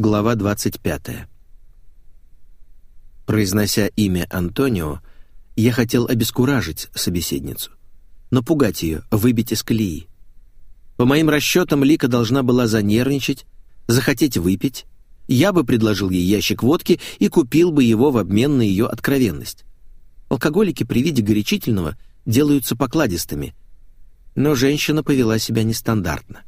Глава 25. Произнося имя Антонио, я хотел обескуражить собеседницу, напугать ее, выбить из колеи. По моим расчетам, Лика должна была занервничать, захотеть выпить. Я бы предложил ей ящик водки и купил бы его в обмен на ее откровенность. Алкоголики при виде горячительного делаются покладистыми, но женщина повела себя нестандартно.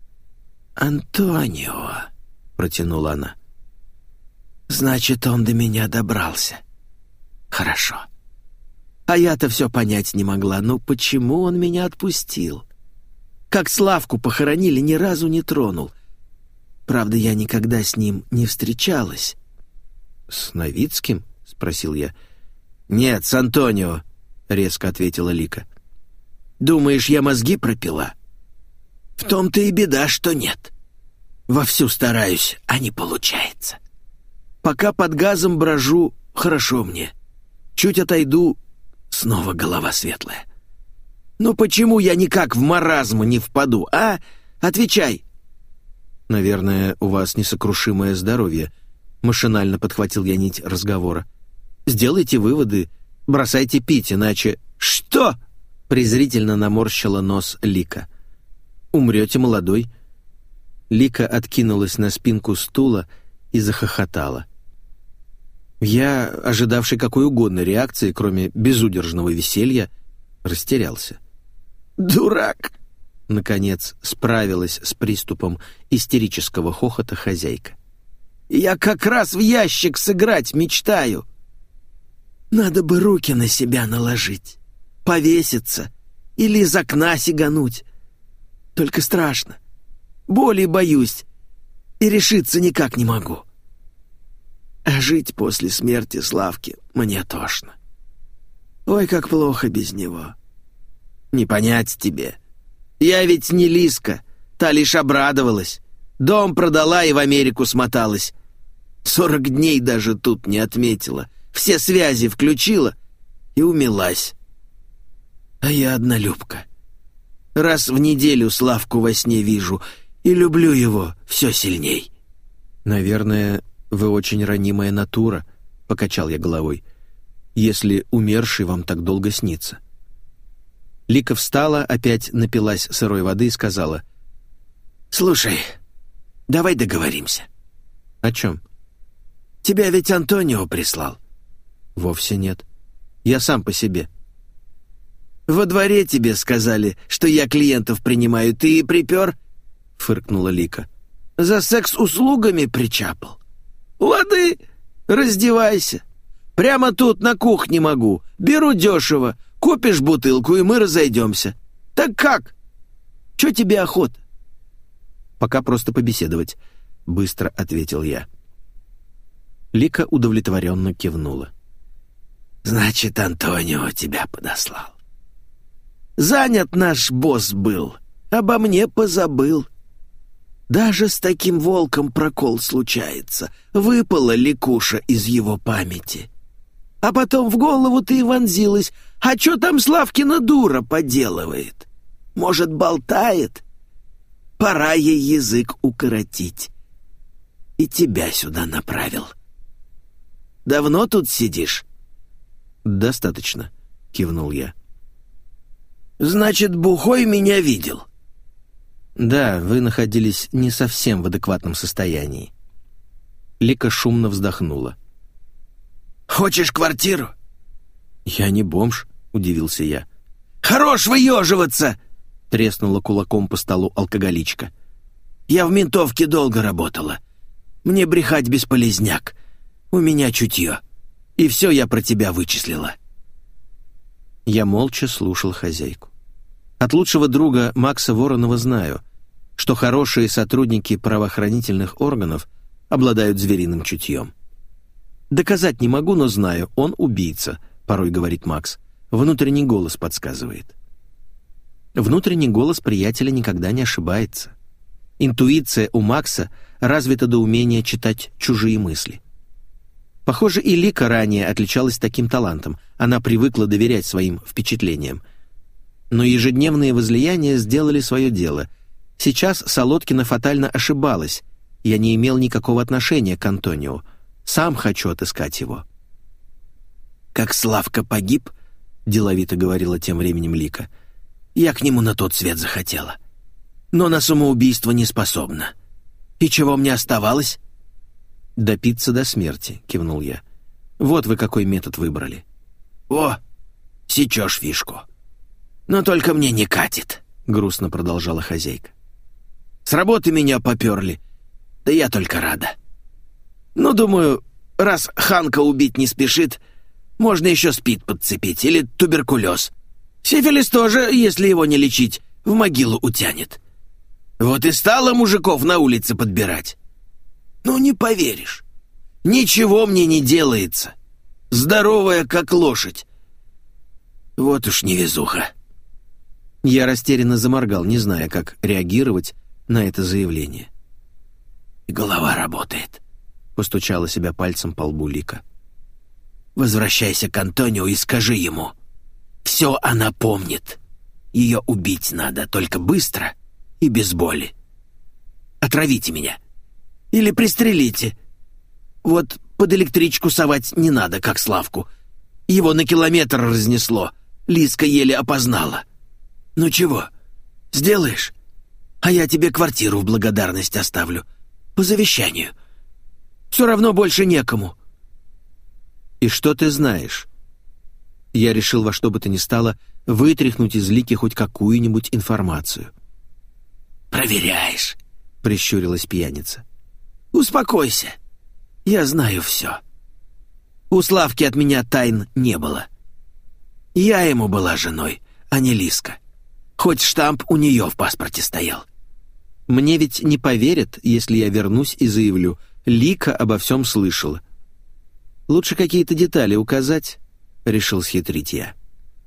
«Антонио», — протянула она. «Значит, он до меня добрался. Хорошо. А я-то все понять не могла. Ну почему он меня отпустил? Как Славку похоронили, ни разу не тронул. Правда, я никогда с ним не встречалась». «С Новицким?» — спросил я. «Нет, с Антонио», — резко ответила Лика. «Думаешь, я мозги пропила?» «В том-то и беда, что нет. Вовсю стараюсь, а не получается. Пока под газом брожу, хорошо мне. Чуть отойду, снова голова светлая. Ну почему я никак в маразм не впаду, а? Отвечай!» «Наверное, у вас несокрушимое здоровье», — машинально подхватил я нить разговора. «Сделайте выводы, бросайте пить, иначе...» «Что?» — презрительно наморщила нос Лика. «Умрете молодой». Лика откинулась на спинку стула и захохотала. Я, ожидавший какой угодно реакции, кроме безудержного веселья, растерялся. «Дурак!» — наконец справилась с приступом истерического хохота хозяйка. «Я как раз в ящик сыграть мечтаю. Надо бы руки на себя наложить, повеситься или из окна сигануть. Только страшно, боли боюсь и решиться никак не могу. А жить после смерти Славки мне тошно. Ой, как плохо без него. Не понять тебе. Я ведь не Лиска, та лишь обрадовалась. Дом продала и в Америку смоталась. 40 дней даже тут не отметила. Все связи включила и умилась. А я однолюбка. Раз в неделю Славку во сне вижу и люблю его все сильней». «Наверное, вы очень ранимая натура», — покачал я головой, «если умерший вам так долго снится». Лика встала, опять напилась сырой воды и сказала: «Слушай, давай договоримся». «О чем?» «Тебя ведь Антонио прислал». «Вовсе нет. Я сам по себе». «Во дворе тебе сказали, что я клиентов принимаю, ты и припер?» — фыркнула Лика. «За секс-услугами причапал. Лады, раздевайся. Прямо тут на кухне могу. Беру дешево. Купишь бутылку, и мы разойдемся. Так как? Чё тебе охота?» «Пока просто побеседовать», — быстро ответил я. Лика удовлетворенно кивнула. «Значит, Антонио тебя подослал. Занят наш босс был, обо мне позабыл. Даже с таким волком прокол случается. Выпала Ликуша из его памяти. А потом в голову ты и вонзилась. А чё там Славкина дура поделывает? Может, болтает? Пора ей язык укоротить. И тебя сюда направил. Давно тут сидишь?» «Достаточно», — кивнул я. «Значит, бухой меня видел?» «Да, вы находились не совсем в адекватном состоянии». Лика шумно вздохнула. «Хочешь квартиру?» «Я не бомж», — удивился я. «Хорош выеживаться!» — треснула кулаком по столу алкоголичка. «Я в ментовке долго работала. Мне брехать бесполезняк. У меня чутье. И все я про тебя вычислила». Я молча слушал хозяйку. От лучшего друга Макса Воронова знаю, что хорошие сотрудники правоохранительных органов обладают звериным чутьем. Доказать не могу, но знаю, он убийца, порой говорит Макс. Внутренний голос подсказывает. Внутренний голос приятеля никогда не ошибается. Интуиция у Макса развита до умения читать чужие мысли. Похоже, и Лика ранее отличалась таким талантом. Она привыкла доверять своим впечатлениям. Но ежедневные возлияния сделали свое дело. Сейчас Солодкина фатально ошибалась, Я не имел никакого отношения к Антонио. Сам хочу отыскать его». «Как Славка погиб, — деловито говорила тем временем Лика, — я к нему на тот свет захотела. Но на самоубийство не способна. И чего мне оставалось?» «Допиться до смерти», — кивнул я. «Вот вы какой метод выбрали». «О, сечешь фишку. Но только мне не катит», — грустно продолжала хозяйка. «С работы меня поперли, да я только рада. Ну, думаю, раз Ханка убить не спешит, можно еще СПИД подцепить или туберкулез. Сифилис тоже, если его не лечить, в могилу утянет. Вот и стала мужиков на улице подбирать. Ну, не поверишь, ничего мне не делается. Здоровая, как лошадь. Вот уж невезуха». Я растерянно заморгал, не зная, как реагировать на это заявление. «И голова работает», — постучала себя пальцем по лбу Лика. «Возвращайся к Антонио и скажи ему. Все она помнит. Ее убить надо, только быстро и без боли. Отравите меня. Или пристрелите. Вот под электричку совать не надо, как Славку. Его на километр разнесло. Лиска еле опознала. Ну чего, сделаешь? А я тебе квартиру в благодарность оставлю. По завещанию. Все равно больше некому». «И что ты знаешь?» Я решил во что бы то ни стало вытряхнуть из Лики хоть какую-нибудь информацию. «Проверяешь», — прищурилась пьяница. «Успокойся. Я знаю все. У Славки от меня тайн не было. Я ему была женой, а не Лиска. Хоть штамп у нее в паспорте стоял». «Мне ведь не поверят, если я вернусь и заявлю: Лика обо всем слышала. Лучше какие-то детали указать», — решил схитрить я.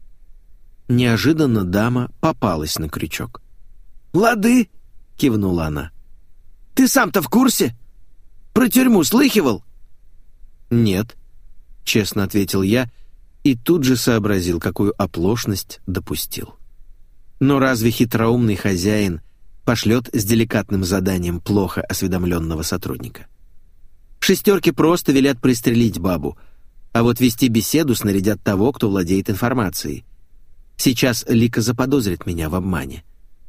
Неожиданно дама попалась на крючок. «Лады», — кивнула она. «Ты сам-то в курсе? Про тюрьму слыхивал?» «Нет», — честно ответил я и тут же сообразил, какую оплошность допустил. Но разве хитроумный хозяин пошлет с деликатным заданием плохо осведомленного сотрудника? В «шестерке» просто велят пристрелить бабу, а вот вести беседу снарядят того, кто владеет информацией. Сейчас Лика заподозрит меня в обмане.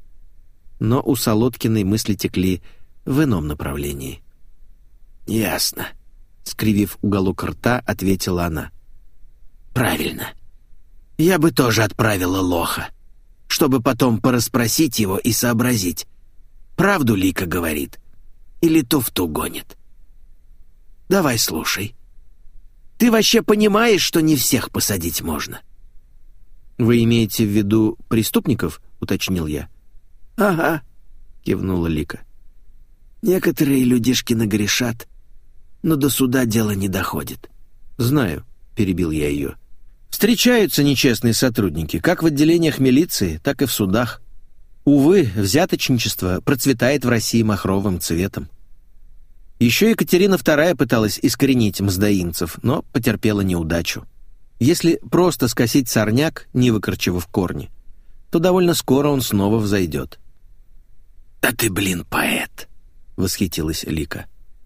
Но у Солодкиной мысли текли в ином направлении. «Ясно», — скривив уголок рта, ответила она. «Правильно. Я бы тоже отправила лоха, чтобы потом порасспросить его и сообразить, правду Лика говорит или туфту гонит. Давай слушай. Ты вообще понимаешь, что не всех посадить можно?» «Вы имеете в виду преступников?» — уточнил я. «Ага», — кивнула Лика. «Некоторые людишки нагрешат, но до суда дело не доходит». «Знаю», — перебил я ее. «Встречаются нечестные сотрудники, как в отделениях милиции, так и в судах. Увы, взяточничество процветает в России махровым цветом. Еще Екатерина II пыталась искоренить мздоимцев, но потерпела неудачу. Если просто скосить сорняк, не выкорчевав корни, то довольно скоро он снова взойдет». «Да ты, блин, поэт!» — восхитилась Лика.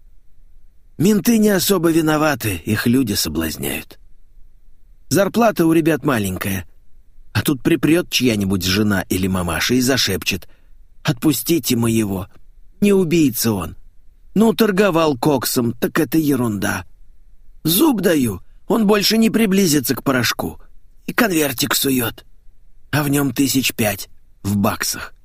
«Менты не особо виноваты, их люди соблазняют. Зарплата у ребят маленькая, а тут припрет чья-нибудь жена или мамаша и зашепчет: «Отпустите моего, не убийца он. Ну, торговал коксом, так это ерунда. Зуб даю, он больше не приблизится к порошку. И конвертик сует. А в нем 5 в баксах».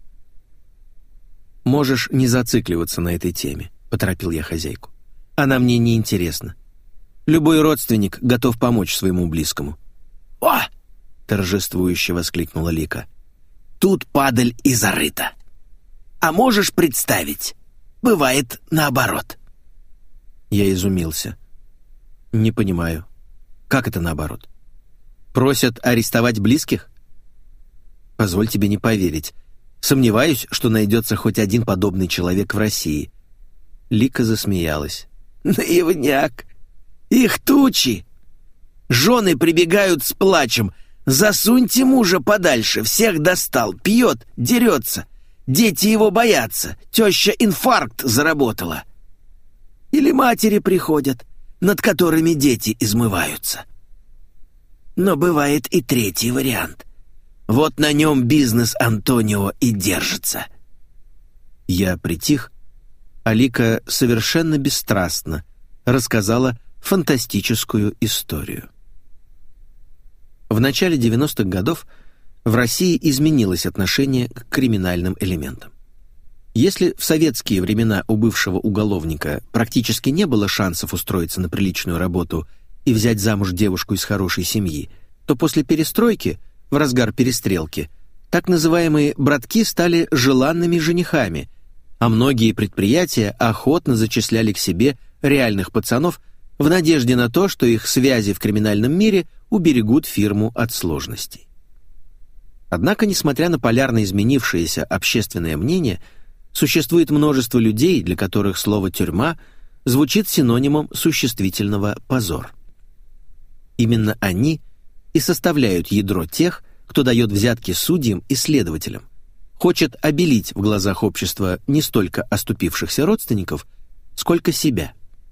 «Можешь не зацикливаться на этой теме», — поторопил я хозяйку. «Она мне не интересна. Любой родственник готов помочь своему близкому». «О!» — торжествующе воскликнула Лика. «Тут падаль и зарыта. А можешь представить, бывает наоборот». Я изумился. «Не понимаю. Как это наоборот? Просят арестовать близких?» «Позволь тебе не поверить. Сомневаюсь, что найдется хоть один подобный человек в России». Лика засмеялась. «Наивняк! Их тучи! Жены прибегают с плачем: засуньте мужа подальше, всех достал, пьет, дерется. Дети его боятся, теща инфаркт заработала. Или матери приходят, над которыми дети измываются. Но бывает и третий вариант. Вот на нем бизнес Антонио и держится». Я притих, а Лика совершенно бесстрастно рассказала фантастическую историю. В начале 90-х годов в России изменилось отношение к криминальным элементам. Если в советские времена у бывшего уголовника практически не было шансов устроиться на приличную работу и взять замуж девушку из хорошей семьи, то после перестройки, в разгар перестрелки, так называемые «братки» стали желанными женихами, а многие предприятия охотно зачисляли к себе реальных пацанов в надежде на то, что их связи в криминальном мире уберегут фирму от сложностей. Однако, несмотря на полярно изменившееся общественное мнение, существует множество людей, для которых слово «тюрьма» звучит синонимом существительного «позор». Именно они и составляют ядро тех, кто дает взятки судьям и следователям, хочет обелить в глазах общества не столько оступившихся родственников, сколько себя.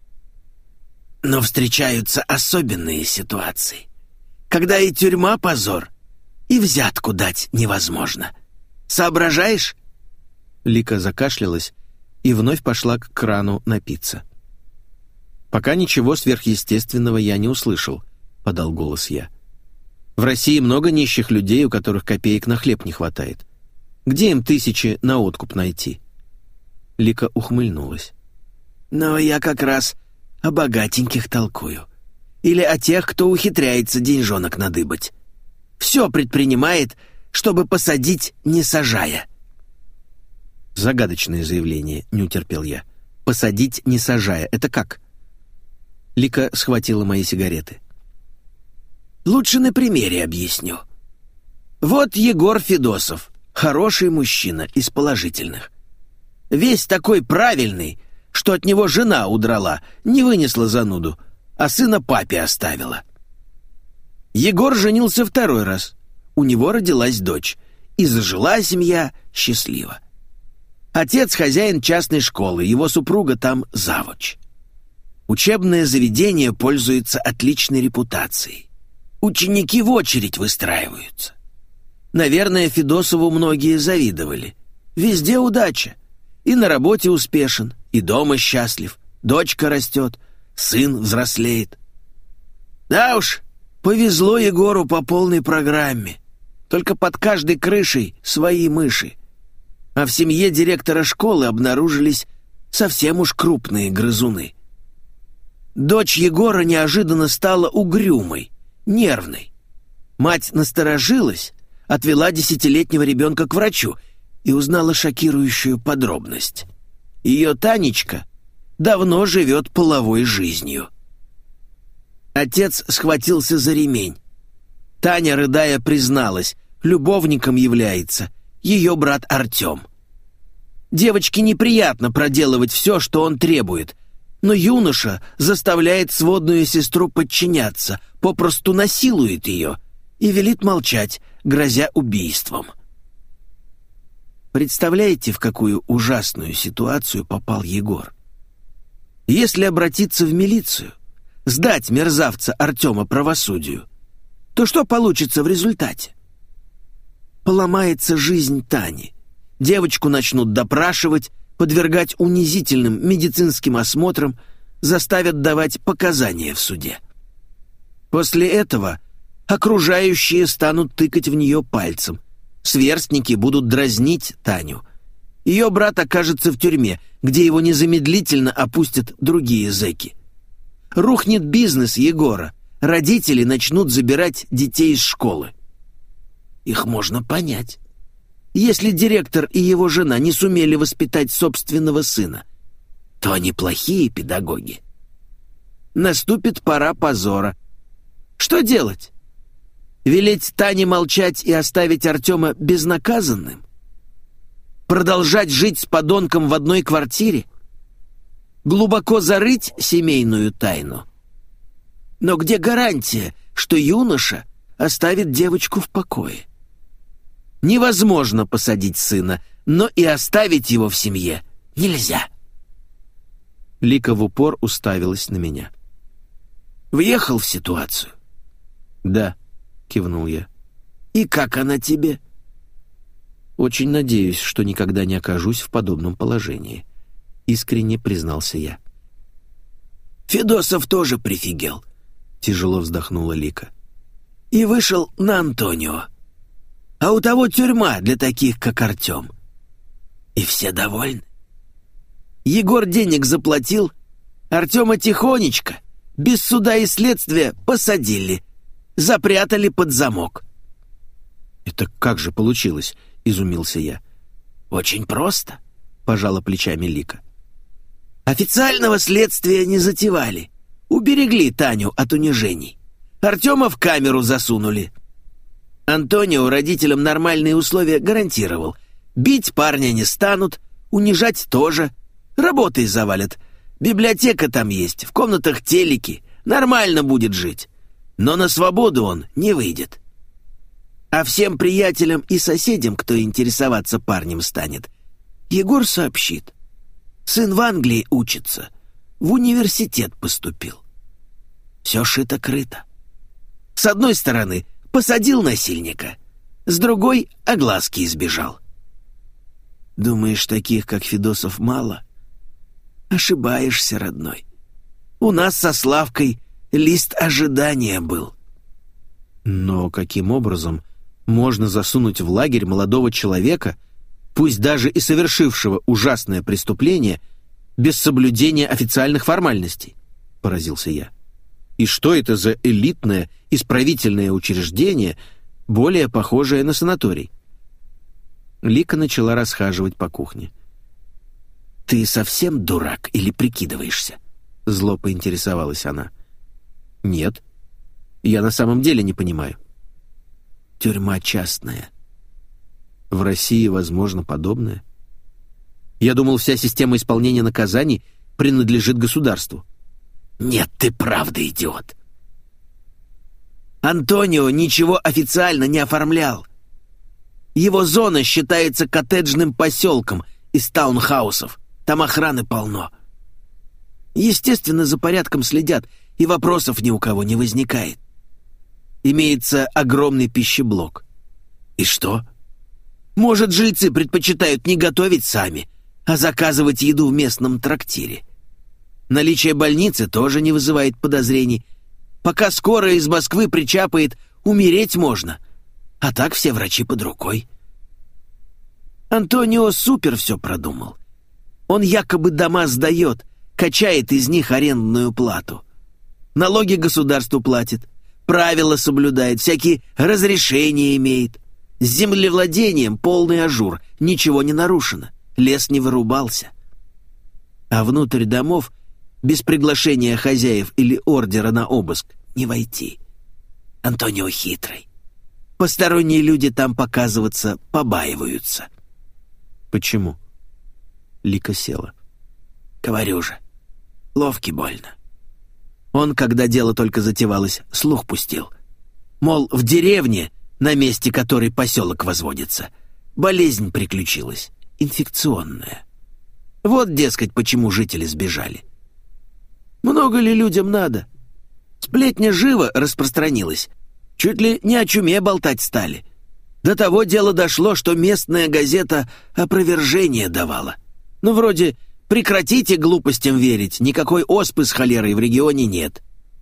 Но встречаются особенные ситуации, когда и тюрьма позор, и взятку дать невозможно. Соображаешь?» Лика закашлялась и вновь пошла к крану напиться. «Пока ничего сверхъестественного я не услышал», — подал голос я. «В России много нищих людей, у которых копеек на хлеб не хватает. Где им тысячи на откуп найти?» Лика ухмыльнулась. «Но я как раз о богатеньких толкую. Или о тех, кто ухитряется деньжонок надыбать. Все предпринимает, чтобы посадить, не сажая». «Загадочное заявление», — не утерпел я. «Посадить, не сажая. Это как?» Лика схватила мои сигареты. «Лучше на примере объясню. Вот Егор Федосов, хороший мужчина из положительных. Весь такой правильный, что от него жена удрала, не вынесла зануду, а сына папе оставила. Егор женился второй раз. У него родилась дочь, и зажила семья счастливо. Отец хозяин частной школы, его супруга там завуч. Учебное заведение пользуется отличной репутацией. Ученики в очередь выстраиваются. Наверное, Федосову многие завидовали. Везде удача. И на работе успешен, и дома счастлив, дочка растет, сын взрослеет. Да уж, повезло Егору по полной программе. Только под каждой крышей свои мыши. А в семье директора школы обнаружились совсем уж крупные грызуны. Дочь Егора неожиданно стала угрюмой, нервной. Мать насторожилась, отвела 10-летнего ребенка к врачу и узнала шокирующую подробность. Ее Танечка давно живет половой жизнью. Отец схватился за ремень. Таня, рыдая, призналась, любовником является ее брат Артем. Девочке неприятно проделывать все, что он требует, но юноша заставляет сводную сестру подчиняться, попросту насилует ее и велит молчать, грозя убийством. Представляете, в какую ужасную ситуацию попал Егор? Если обратиться в милицию, сдать мерзавца Артема правосудию, то что получится в результате? Поломается жизнь Тани. Девочку начнут допрашивать, подвергать унизительным медицинским осмотрам, заставят давать показания в суде. После этого окружающие станут тыкать в нее пальцем, сверстники будут дразнить Таню. Ее брат окажется в тюрьме, где его незамедлительно опустят другие зэки. Рухнет бизнес Егора, родители начнут забирать детей из школы. Их можно понять. Если директор и его жена не сумели воспитать собственного сына, то они плохие педагоги. Наступит пора позора. Что делать? Велеть Тане молчать и оставить Артема безнаказанным? Продолжать жить с подонком в одной квартире? Глубоко зарыть семейную тайну? Но где гарантия, что юноша оставит девочку в покое? Невозможно посадить сына, но и оставить его в семье нельзя. Лика в упор уставилась на меня. «Въехал в ситуацию?» «Да», — кивнул я. «И как она тебе?» «Очень надеюсь, что никогда не окажусь в подобном положении», — искренне признался я. «Федосов тоже прифигел», — тяжело вздохнула Лика. «И вышел на Антонио. А у того тюрьма для таких, как Артем. И все довольны. Егор денег заплатил, Артема тихонечко, без суда и следствия, посадили, запрятали под замок». «Это как же получилось?» — изумился я. «Очень просто», — пожала плечами Лика. «Официального следствия не затевали. Уберегли Таню от унижений. Артема в камеру засунули. Антонио родителям нормальные условия гарантировал. Бить парня не станут, унижать тоже. Работой завалят. Библиотека там есть, в комнатах телеки. Нормально будет жить. Но на свободу он не выйдет. А всем приятелям и соседям, кто интересоваться парнем станет, Егор сообщит. Сын в Англии учится, в университет поступил. Все шито-крыто. С одной стороны, посадил насильника, с другой — огласки избежал. Думаешь, таких, как Федосов, мало? Ошибаешься, родной. У нас со Славкой лист ожидания был. Но каким образом можно засунуть в лагерь молодого человека, пусть даже и совершившего ужасное преступление, без соблюдения официальных формальностей?» — поразился я. «И что это за элитное исправительное учреждение, более похожее на санаторий?» Лика начала расхаживать по кухне. «Ты совсем дурак или прикидываешься?» — зло поинтересовалась она. «Нет, я на самом деле не понимаю». «Тюрьма частная». «В России возможно подобное?» «Я думал, вся система исполнения наказаний принадлежит государству». «Нет, ты правда идиот. Антонио ничего официально не оформлял. Его зона считается коттеджным поселком из таунхаусов. Там охраны полно. Естественно, за порядком следят, и вопросов ни у кого не возникает. Имеется огромный пищеблок. И что? Может, жильцы предпочитают не готовить сами, а заказывать еду в местном трактире. Наличие больницы тоже не вызывает подозрений. Пока скорая из Москвы причапает, умереть можно. А так все врачи под рукой. Антонио супер все продумал. Он якобы дома сдает, качает из них арендную плату. Налоги государству платит, правила соблюдает, всякие разрешения имеет. С землевладением полный ажур, ничего не нарушено, лес не вырубался. А внутрь домов без приглашения хозяев или ордера на обыск не войти. Антонио хитрый. Посторонние люди там показываться побаиваются». «Почему?» Лика села. «Говорю же, ловки больно. Он, когда дело только затевалось, слух пустил. Мол, в деревне, на месте которой поселок возводится, болезнь приключилась, инфекционная. Вот, дескать, почему жители сбежали. Много ли людям надо? Сплетня живо распространилась. Чуть ли не о чуме болтать стали. До того дело дошло, что местная газета опровержение давала. Ну, вроде «Прекратите глупостям верить, никакой оспы с холерой в регионе нет».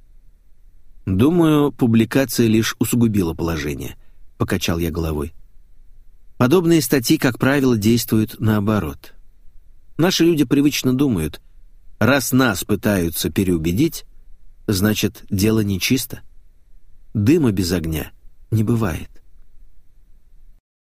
«Думаю, публикация лишь усугубила положение», — покачал я головой. «Подобные статьи, как правило, действуют наоборот. Наши люди привычно думают, раз нас пытаются переубедить, значит, дело нечисто. Дыма без огня не бывает».